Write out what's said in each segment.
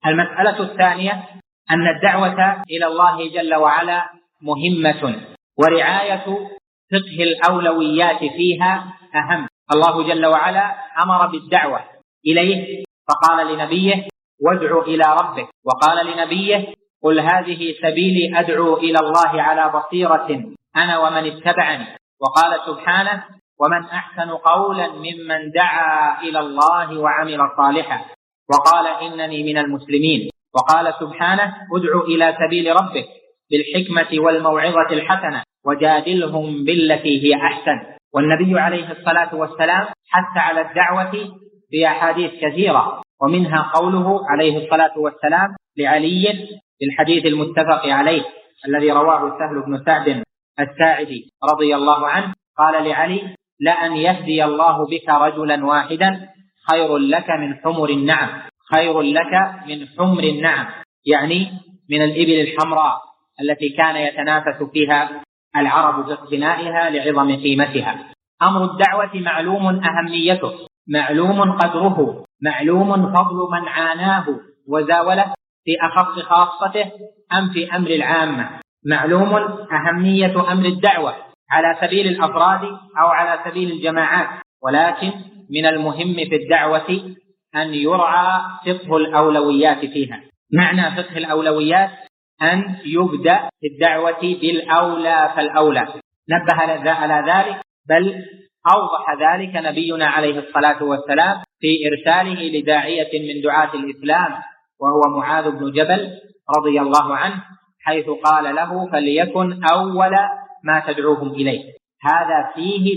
المسألة الثانية أن الدعوة إلى الله جل وعلا مهمة، ورعاية فقه الأولويات فيها أهم. الله جل وعلا أمر بالدعوة إليه فقال لنبيه: وادع إلى ربك، وقال لنبيه: قل هذه سبيلي أدعو إلى الله على بصيرة أنا ومن اتبعني. وقال سبحانه: ومن أحسن قولا ممن دعا إلى الله وعمل صالحا وقال إنني من المسلمين. وقال سبحانه: ادع إلى سبيل ربك بالحكمة والموعظة الحسنة وجادلهم بالتي هي أحسن. والنبي عليه الصلاة والسلام حث على الدعوة في أحاديث كثيرة، ومنها قوله عليه الصلاة والسلام لعلي في الحديث المتفق عليه الذي رواه سهل بن سعد الساعدي رضي الله عنه، قال لعلي: لأن يهدي الله بك رجلا واحدا خير لك من حمر النعم. خير لك من حمر النعم يعني من الإبل الحمراء التي كان يتنافس فيها العرب باقتنائها لعظم قيمتها. أمر الدعوة معلوم أهميته، معلوم قدره، معلوم فضل من عاناه وزاوله في أخص خاصته أم في أمر العامة. معلوم أهمية أمر الدعوة على سبيل الأفراد أو على سبيل الجماعات، ولكن من المهم في الدعوة أن يرعى فقه الأولويات فيها. معنى فقه الأولويات أن يبدأ في الدعوة بالأولى فالأولى. نبه على ذلك بل أوضح ذلك نبينا عليه الصلاة والسلام في إرساله لداعية من دعاة الإسلام وهو معاذ بن جبل رضي الله عنه، حيث قال له: فليكن أول ما تدعوهم إليه. هذا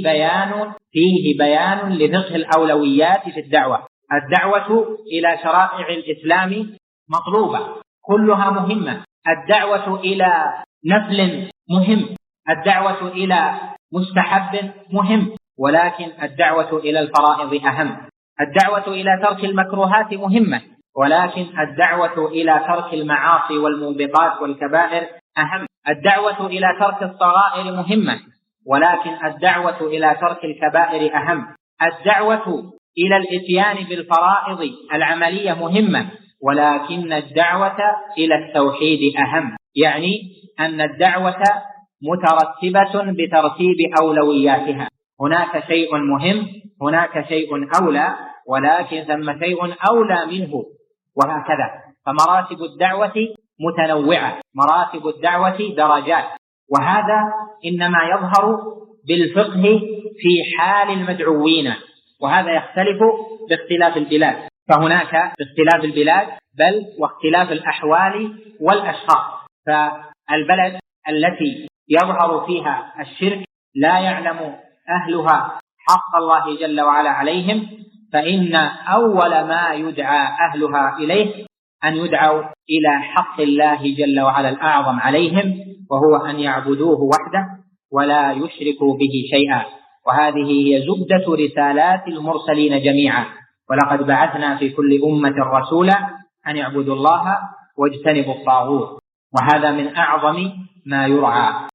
فيه بيان لفقه الأولويات في الدعوة. الدعوة إلى شرائع الإسلام مطلوبة، كلها مهمة. الدعوة إلى نفل مهم، الدعوة إلى مستحب مهم، ولكن الدعوة إلى الفرائض أهم. الدعوة إلى ترك المكروهات مهمة، ولكن الدعوة إلى ترك المعاصي والموبقات والكبائر أهم. الدعوة إلى ترك الصغائر مهمة، ولكن الدعوة إلى ترك الكبائر أهم. الدعوة إلى الإتيان بالفرائض العملية مهمة، ولكن الدعوة إلى التوحيد أهم. يعني أن الدعوة مترتبة بترتيب أولوياتها. هناك شيء مهم، هناك شيء أولى، ولكن ثم شيء أولى منه، وهكذا. فمراتب الدعوة متنوعة، مراتب الدعوة درجات، وهذا إنما يظهر بالفقه في حال المدعوين، وهذا يختلف باختلاف البلاد. فهناك باختلاف البلاد بل واختلاف الأحوال والأشخاص. فالبلد التي يظهر فيها الشرك لا يعلم أهلها حق الله جل وعلا عليهم، فإن أول ما يدعى أهلها إليه أن يدعوا إلى حق الله جل وعلا الأعظم عليهم، وهو أن يعبدوه وحده ولا يشركوا به شيئا. وهذه هي زبدة رسالات المرسلين جميعا: ولقد بعثنا في كل أمة رسولا أن يعبدوا الله واجتنبوا الطاغوت. وهذا من أعظم ما يرعى.